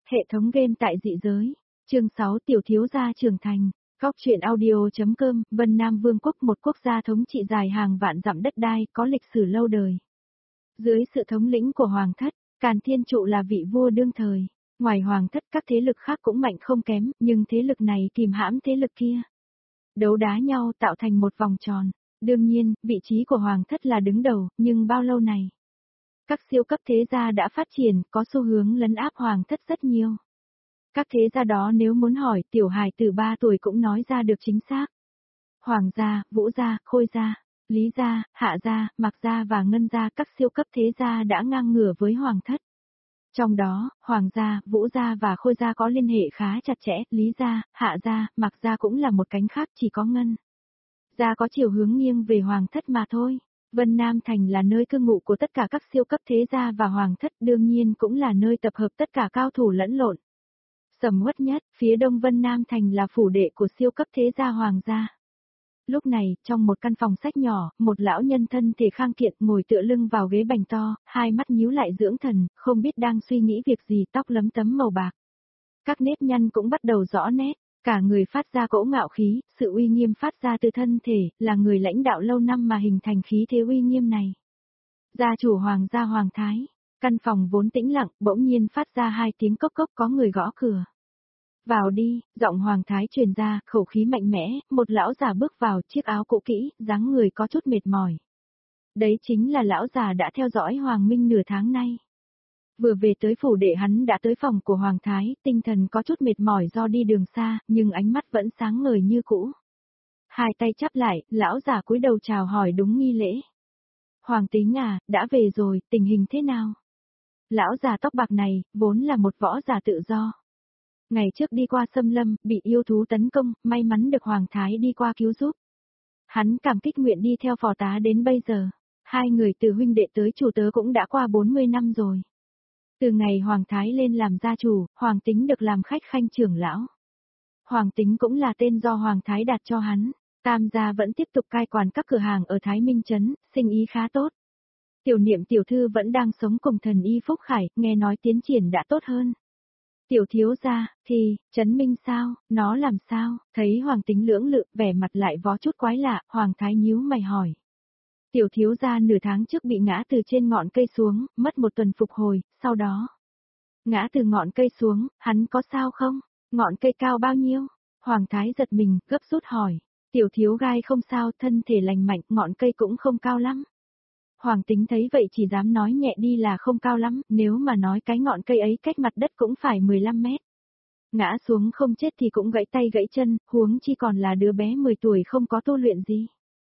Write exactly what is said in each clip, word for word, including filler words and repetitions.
Hệ thống game tại dị giới. Chương sáu Tiểu thiếu gia trưởng thành. Góc truyện audio.com. Vân Nam Vương quốc, một quốc gia thống trị dài hàng vạn dặm đất đai, có lịch sử lâu đời. Dưới sự thống lĩnh của Hoàng thất, Càn Thiên Trụ là vị vua đương thời. Ngoài Hoàng thất, các thế lực khác cũng mạnh không kém, nhưng thế lực này kìm hãm thế lực kia. Đấu đá nhau tạo thành một vòng tròn. Đương nhiên, vị trí của Hoàng thất là đứng đầu, nhưng bao lâu này? Các siêu cấp thế gia đã phát triển, có xu hướng lấn áp Hoàng thất rất nhiều. Các thế gia đó nếu muốn hỏi, tiểu hài từ ba tuổi cũng nói ra được chính xác. Hoàng gia, Vũ gia, Khôi gia, Lý gia, Hạ gia, Mạc gia và Ngân gia, các siêu cấp thế gia đã ngang ngửa với Hoàng thất. Trong đó, Hoàng gia, Vũ gia và Khôi gia có liên hệ khá chặt chẽ, Lý gia, Hạ gia, Mạc gia cũng là một cánh khác, chỉ có Ngân gia có chiều hướng nghiêng về Hoàng thất mà thôi. Vân Nam Thành là nơi cư ngụ của tất cả các siêu cấp thế gia và Hoàng thất, đương nhiên cũng là nơi tập hợp tất cả cao thủ lẫn lộn. Sầm uất nhất, phía đông Vân Nam Thành là phủ đệ của siêu cấp thế gia Hoàng gia. Lúc này, trong một căn phòng sách nhỏ, một lão nhân thân thể khang kiện ngồi tựa lưng vào ghế bành to, hai mắt nhíu lại dưỡng thần, không biết đang suy nghĩ việc gì, tóc lấm tấm màu bạc. Các nếp nhăn cũng bắt đầu rõ nét, cả người phát ra cỗ ngạo khí, sự uy nghiêm phát ra từ thân thể, là người lãnh đạo lâu năm mà hình thành khí thế uy nghiêm này. Gia chủ Hoàng gia Hoàng Thái. Căn phòng vốn tĩnh lặng, bỗng nhiên phát ra hai tiếng cốc cốc, có người gõ cửa. Vào đi, giọng Hoàng Thái truyền ra, khẩu khí mạnh mẽ, một lão già bước vào, chiếc áo cũ kỹ, dáng người có chút mệt mỏi. Đấy chính là lão già đã theo dõi Hoàng Minh nửa tháng nay. Vừa về tới phủ đệ hắn đã tới phòng của Hoàng Thái, tinh thần có chút mệt mỏi do đi đường xa, nhưng ánh mắt vẫn sáng ngời như cũ. Hai tay chắp lại, lão già cúi đầu chào hỏi đúng nghi lễ. Hoàng Tính à, đã về rồi, tình hình thế nào? Lão già tóc bạc này, vốn là một võ giả tự do. Ngày trước đi qua xâm lâm, bị yêu thú tấn công, may mắn được Hoàng Thái đi qua cứu giúp. Hắn cảm kích nguyện đi theo phò tá đến bây giờ. Hai người từ huynh đệ tới chủ tớ cũng đã qua bốn mươi năm rồi. Từ ngày Hoàng Thái lên làm gia chủ, Hoàng Tính được làm khách khanh trưởng lão. Hoàng Tính cũng là tên do Hoàng Thái đặt cho hắn. Tam gia vẫn tiếp tục cai quản các cửa hàng ở Thái Minh Trấn, sinh ý khá tốt. Tiểu Niệm tiểu thư vẫn đang sống cùng thần y Phúc Khải, nghe nói tiến triển đã tốt hơn. Tiểu thiếu gia, thì, Trấn Minh sao, nó làm sao, thấy Hoàng Tính lưỡng lự, vẻ mặt lại vó chút quái lạ, Hoàng Thái nhíu mày hỏi. Tiểu thiếu gia nửa tháng trước bị ngã từ trên ngọn cây xuống, mất một tuần phục hồi, sau đó. Ngã từ ngọn cây xuống, hắn có sao không? Ngọn cây cao bao nhiêu? Hoàng Thái giật mình, gấp rút hỏi. Tiểu thiếu gai không sao, thân thể lành mạnh, ngọn cây cũng không cao lắm. Hoàng Tính thấy vậy chỉ dám nói nhẹ đi là không cao lắm, nếu mà nói cái ngọn cây ấy cách mặt đất cũng phải mười lăm mét. Ngã xuống không chết thì cũng gãy tay gãy chân, huống chi còn là đứa bé mười tuổi không có tu luyện gì.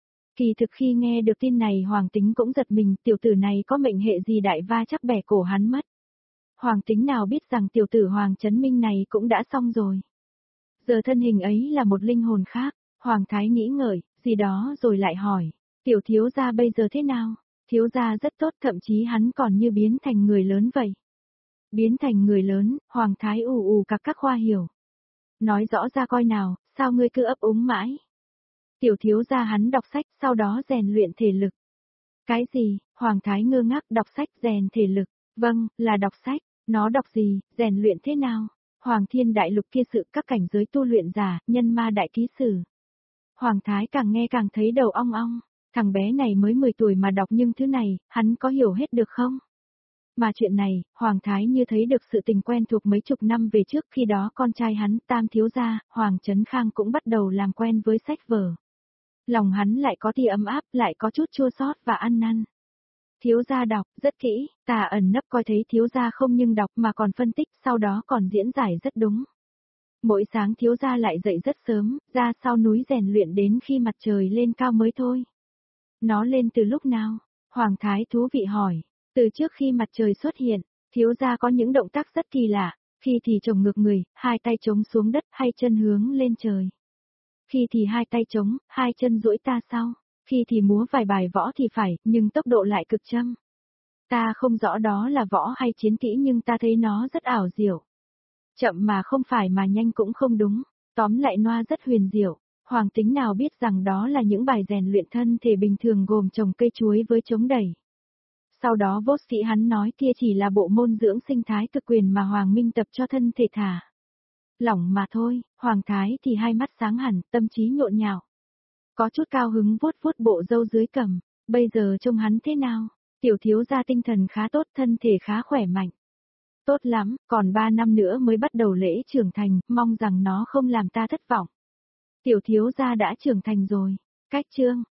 Kỳ thực khi nghe được tin này Hoàng Tính cũng giật mình, tiểu tử này có mệnh hệ gì đại va chắc bẻ cổ hắn mất. Hoàng Tính nào biết rằng tiểu tử Hoàng Trấn Minh này cũng đã xong rồi. Giờ thân hình ấy là một linh hồn khác, Hoàng Thái nghĩ ngợi, gì đó rồi lại hỏi, tiểu thiếu gia bây giờ thế nào? Thiếu gia rất tốt, thậm chí hắn còn như biến thành người lớn vậy. Biến thành người lớn, Hoàng Thái ù ù cặc các khoa hiểu. Nói rõ ra coi nào, sao ngươi cứ ấp úng mãi? Tiểu thiếu gia hắn đọc sách, sau đó rèn luyện thể lực. Cái gì? Hoàng Thái ngơ ngác, đọc sách rèn thể lực. Vâng, là đọc sách. Nó đọc gì, rèn luyện thế nào? Hoàng Thiên Đại Lục kia sự các cảnh giới tu luyện giả, nhân ma đại ký sử. Hoàng Thái càng nghe càng thấy đầu ong ong. Thằng bé này mới mười tuổi mà đọc nhưng thứ này, hắn có hiểu hết được không? Mà chuyện này, Hoàng Thái như thấy được sự tình quen thuộc mấy chục năm về trước, khi đó con trai hắn, Tam thiếu gia, Hoàng Trấn Khang cũng bắt đầu làm quen với sách vở. Lòng hắn lại có tia ấm áp, lại có chút chua xót và ăn năn. Thiếu gia đọc, rất kỹ, ta ẩn nấp coi thấy thiếu gia không nhưng đọc mà còn phân tích, sau đó còn diễn giải rất đúng. Mỗi sáng thiếu gia lại dậy rất sớm, ra sau núi rèn luyện đến khi mặt trời lên cao mới thôi. Nó lên từ lúc nào? Hoàng Thái thú vị hỏi. Từ trước khi mặt trời xuất hiện, thiếu gia có những động tác rất kỳ lạ, khi thì chồng ngược người, hai tay chống xuống đất, hai chân hướng lên trời. Khi thì hai tay chống, hai chân duỗi ta sau, khi thì múa vài bài võ thì phải, nhưng tốc độ lại cực chậm. Ta không rõ đó là võ hay chiến kỹ nhưng ta thấy nó rất ảo diệu. Chậm mà không phải mà nhanh cũng không đúng, tóm lại noa rất huyền diệu. Hoàng Tính nào biết rằng đó là những bài rèn luyện thân thể bình thường gồm trồng cây chuối với chống đẩy. Sau đó vốt sĩ hắn nói kia chỉ là bộ môn dưỡng sinh thái cực quyền mà Hoàng Minh tập cho thân thể thả. Lỏng mà thôi, Hoàng Thái thì hai mắt sáng hẳn, tâm trí nhộn nhạo. Có chút cao hứng vuốt vuốt bộ râu dưới cằm, bây giờ trông hắn thế nào? Tiểu thiếu gia tinh thần khá tốt, thân thể khá khỏe mạnh. Tốt lắm, còn ba năm nữa mới bắt đầu lễ trưởng thành, mong rằng nó không làm ta thất vọng. Tiểu thiếu gia đã trưởng thành rồi. Cách chương,